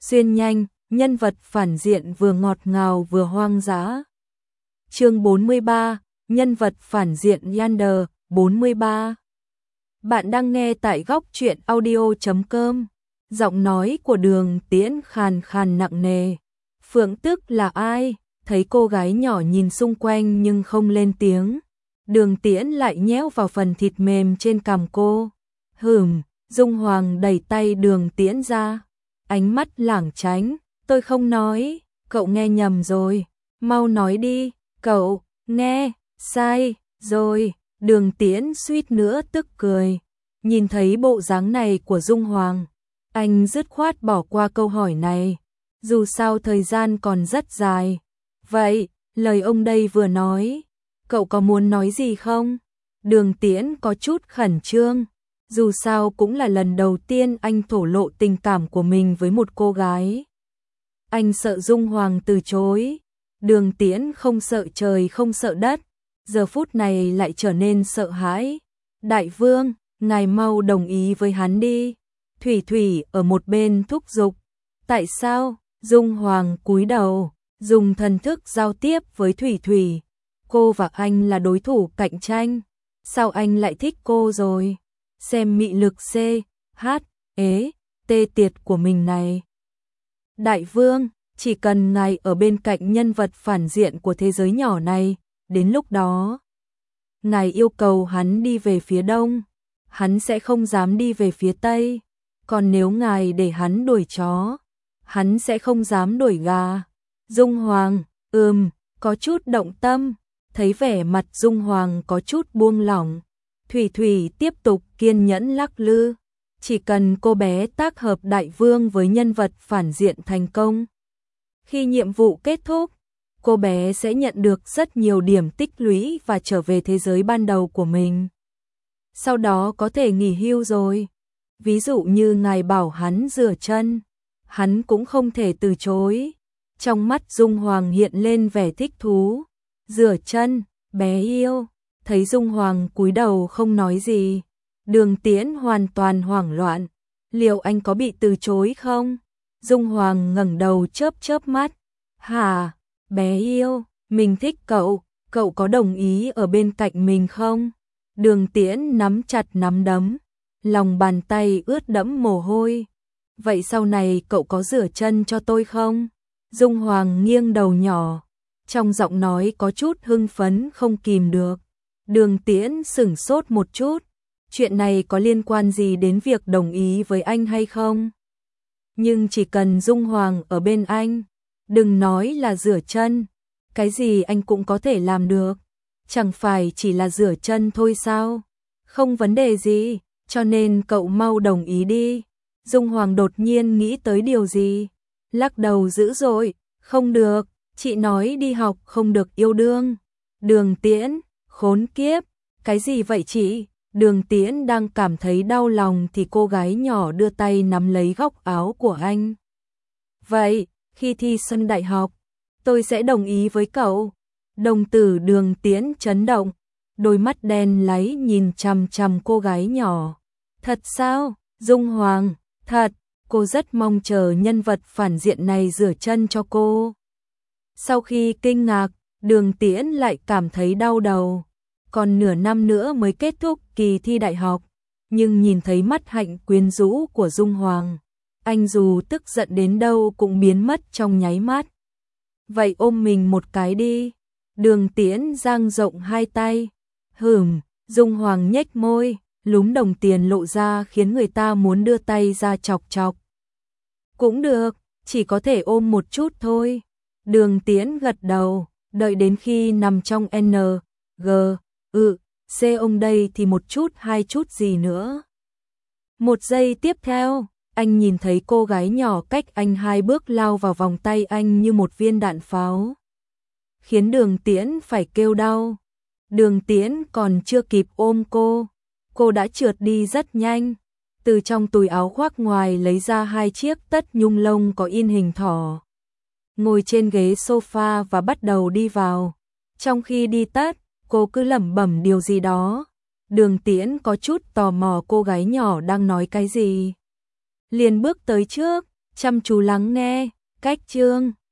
xuyên nhanh, nhân vật phản diện vừa ngọt ngào vừa hoang dã. Chương 43, nhân vật phản diện Yander, 43. Bạn đang nghe tại góc truyện audio.com. Giọng nói của Đường Tiễn khàn khàn nặng nề. Phượng Tức là ai? Thấy cô gái nhỏ nhìn xung quanh nhưng không lên tiếng. Đường Tiễn lại nhéo vào phần thịt mềm trên cằm cô. Dung Hoàng đẩy tay Đường Tiễn ra. Ánh mắt lảng tránh. Tôi không nói, cậu nghe nhầm rồi. Mau nói đi, cậu, nghe, sai, rồi. Đường Tiễn suýt nữa tức cười. Nhìn thấy bộ dáng này của Dung Hoàng, anh dứt khoát bỏ qua câu hỏi này. Dù sao thời gian còn rất dài. Vậy, lời ông đây vừa nói, cậu có muốn nói gì không? Đường Tiễn có chút khẩn trương. Dù sao cũng là lần đầu tiên anh thổ lộ tình cảm của mình với một cô gái. Anh sợ Dung Hoàng từ chối. Đường Tiễn không sợ trời không sợ đất, giờ phút này lại trở nên sợ hãi. Đại vương, ngài mau đồng ý với hắn đi. Thủy Thủy ở một bên thúc giục. Tại sao? Dung Hoàng cúi đầu, dùng thần thức giao tiếp với Thủy Thủy. Cô và anh là đối thủ cạnh tranh. Sao anh lại thích cô rồi? Xem mị lực C, H, ế, tê tiệt của mình này. Đại vương, chỉ cần ngài ở bên cạnh nhân vật phản diện của thế giới nhỏ này, đến lúc đó, ngài yêu cầu hắn đi về phía đông, hắn sẽ không dám đi về phía tây. Còn nếu ngài để hắn đuổi chó, hắn sẽ không dám đuổi gà. Dung Hoàng, có chút động tâm. Thấy vẻ mặt Dung Hoàng có chút buông lỏng, Thủy Thủy tiếp tục kiên nhẫn lắc lư. Chỉ cần cô bé tác hợp đại vương với nhân vật phản diện thành công, khi nhiệm vụ kết thúc, cô bé sẽ nhận được rất nhiều điểm tích lũy và trở về thế giới ban đầu của mình. Sau đó có thể nghỉ hưu rồi. Ví dụ như ngài bảo hắn rửa chân, hắn cũng không thể từ chối. Trong mắt Dung Hoàng hiện lên vẻ thích thú. Rửa chân, bé yêu. Thấy Dung Hoàng cúi đầu không nói gì, Đường Tiễn hoàn toàn hoảng loạn. Liệu anh có bị từ chối không? Dung Hoàng ngẩng đầu chớp chớp mắt. Hả, bé yêu, mình thích cậu, cậu có đồng ý ở bên cạnh mình không? Đường Tiễn nắm chặt nắm đấm, lòng bàn tay ướt đẫm mồ hôi. Vậy sau này cậu có rửa chân cho tôi không? Dung Hoàng nghiêng đầu nhỏ, trong giọng nói có chút hưng phấn không kìm được. Đường Tiễn sửng sốt một chút. Chuyện này có liên quan gì đến việc đồng ý với anh hay không? Nhưng chỉ cần Dung Hoàng ở bên anh, đừng nói là rửa chân, cái gì anh cũng có thể làm được. Chẳng phải chỉ là rửa chân thôi sao? Không vấn đề gì, cho nên cậu mau đồng ý đi. Dung Hoàng đột nhiên nghĩ tới điều gì, lắc đầu dữ dội. Không được, chị nói đi học không được yêu đương. Đường Tiễn, khốn kiếp, cái gì vậy chị? Đường Tiễn đang cảm thấy đau lòng thì cô gái nhỏ đưa tay nắm lấy góc áo của anh. Vậy, khi thi xong đại học, tôi sẽ đồng ý với cậu. Đồng tử Đường Tiễn chấn động, đôi mắt đen láy nhìn chằm chằm cô gái nhỏ. Thật sao? Dung Hoàng, thật, cô rất mong chờ nhân vật phản diện này rửa chân cho cô. Sau khi kinh ngạc, Đường Tiễn lại cảm thấy đau đầu. Còn nửa năm nữa mới kết thúc kỳ thi đại học, nhưng nhìn thấy mắt hạnh quyến rũ của Dung Hoàng, anh dù tức giận đến đâu cũng biến mất trong nháy mắt. Vậy ôm mình một cái đi. Đường Tiễn dang rộng hai tay. Dung Hoàng nhếch môi, lúm đồng tiền lộ ra khiến người ta muốn đưa tay ra chọc chọc. Cũng được, chỉ có thể ôm một chút thôi. Đường Tiễn gật đầu, đợi đến khi nằm trong N, G, C ông đây thì một chút hai chút gì nữa. Một giây tiếp theo, anh nhìn thấy cô gái nhỏ cách anh 2 bước lao vào vòng tay anh như một viên đạn pháo, khiến Đường Tiễn phải kêu đau. Đường Tiễn còn chưa kịp ôm cô đã trượt đi rất nhanh. Từ trong túi áo khoác ngoài lấy ra 2 chiếc tất nhung lông có in hình thỏ, ngồi trên ghế sofa và bắt đầu đi vào. Trong khi đi tất, cô cứ lẩm bẩm điều gì đó. Đường Tiễn có chút tò mò cô gái nhỏ đang nói cái gì, liền bước tới trước, Chăm chú lắng nghe, cách chương